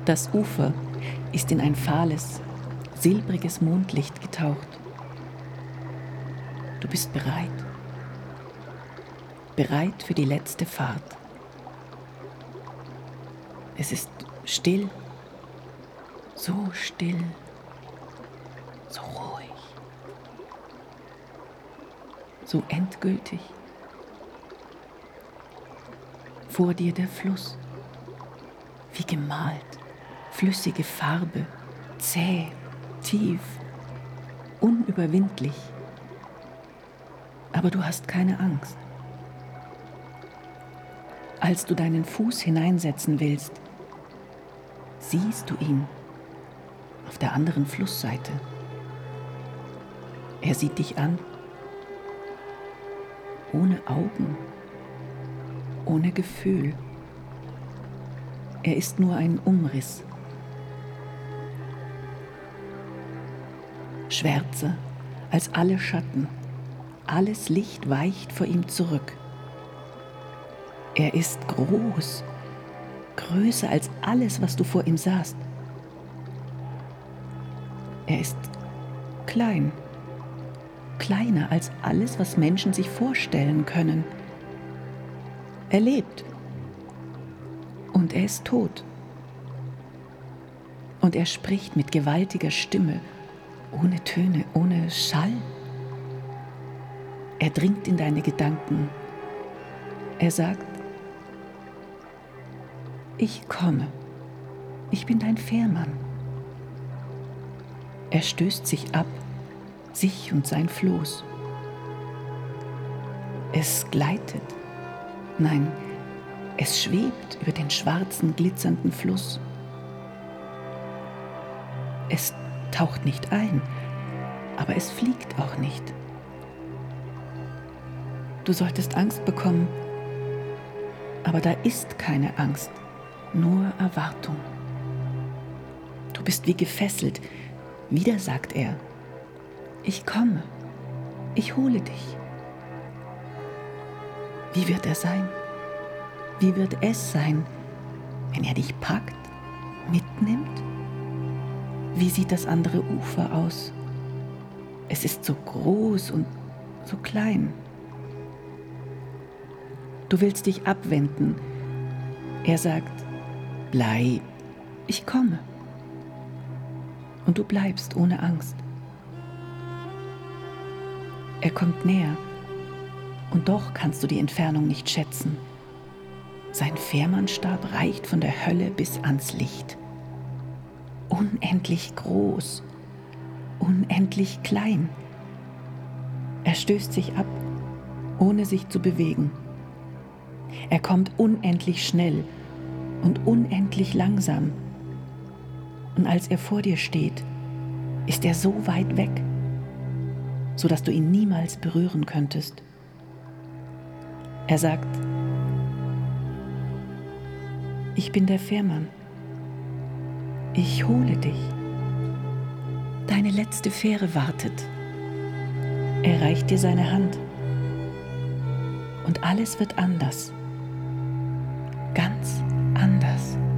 Das Ufer ist in ein fahles, silbriges Mondlicht getaucht. Du bist bereit. Bereit für die letzte Fahrt. Es ist still, so still, so ruhig, so endgültig. Vor dir der Fluss, wie gemalt, flüssige Farbe, zäh, tief, unüberwindlich. Aber du hast keine Angst. Als du deinen Fuß hineinsetzen willst, siehst du ihn auf der anderen Flussseite. Er sieht dich an, ohne Augen, ohne Gefühl. Er ist nur ein Umriss. Schwärzer als alle Schatten, alles Licht weicht vor ihm zurück. Er ist groß, größer als alles, was du vor ihm sahst. Er ist klein, kleiner als alles, was Menschen sich vorstellen können. Er lebt und er ist tot. Und er spricht mit gewaltiger Stimme, ohne Töne, ohne Schall. Er dringt in deine Gedanken. Er sagt: Ich komme, ich bin dein Fährmann. Er stößt sich ab, sich und sein Floß. Es gleitet, nein, es schwebt über den schwarzen, glitzernden Fluss. Es taucht nicht ein, aber es fliegt auch nicht. Du solltest Angst bekommen, aber da ist keine Angst, nur Erwartung. Du bist wie gefesselt. Wieder sagt er: Ich komme, ich hole dich. Wie wird er sein? Wie wird es sein, wenn er dich packt, mitnimmt? Wie sieht das andere Ufer aus? Es ist so groß und so klein. Du willst dich abwenden. Er sagt: Bleib, ich komme. Und du bleibst ohne Angst. Er kommt näher, und doch kannst du die Entfernung nicht schätzen. Sein Fährmannstab reicht von der Hölle bis ans Licht. Unendlich groß, unendlich klein. Er stößt sich ab, ohne sich zu bewegen. Er kommt unendlich schnell und unendlich langsam. Und als er vor dir steht, ist er so weit weg, sodass du ihn niemals berühren könntest. Er sagt: Ich bin der Fährmann. Ich hole dich. Deine letzte Fähre wartet. Er reicht dir seine Hand. Und alles wird anders. Ganz anders.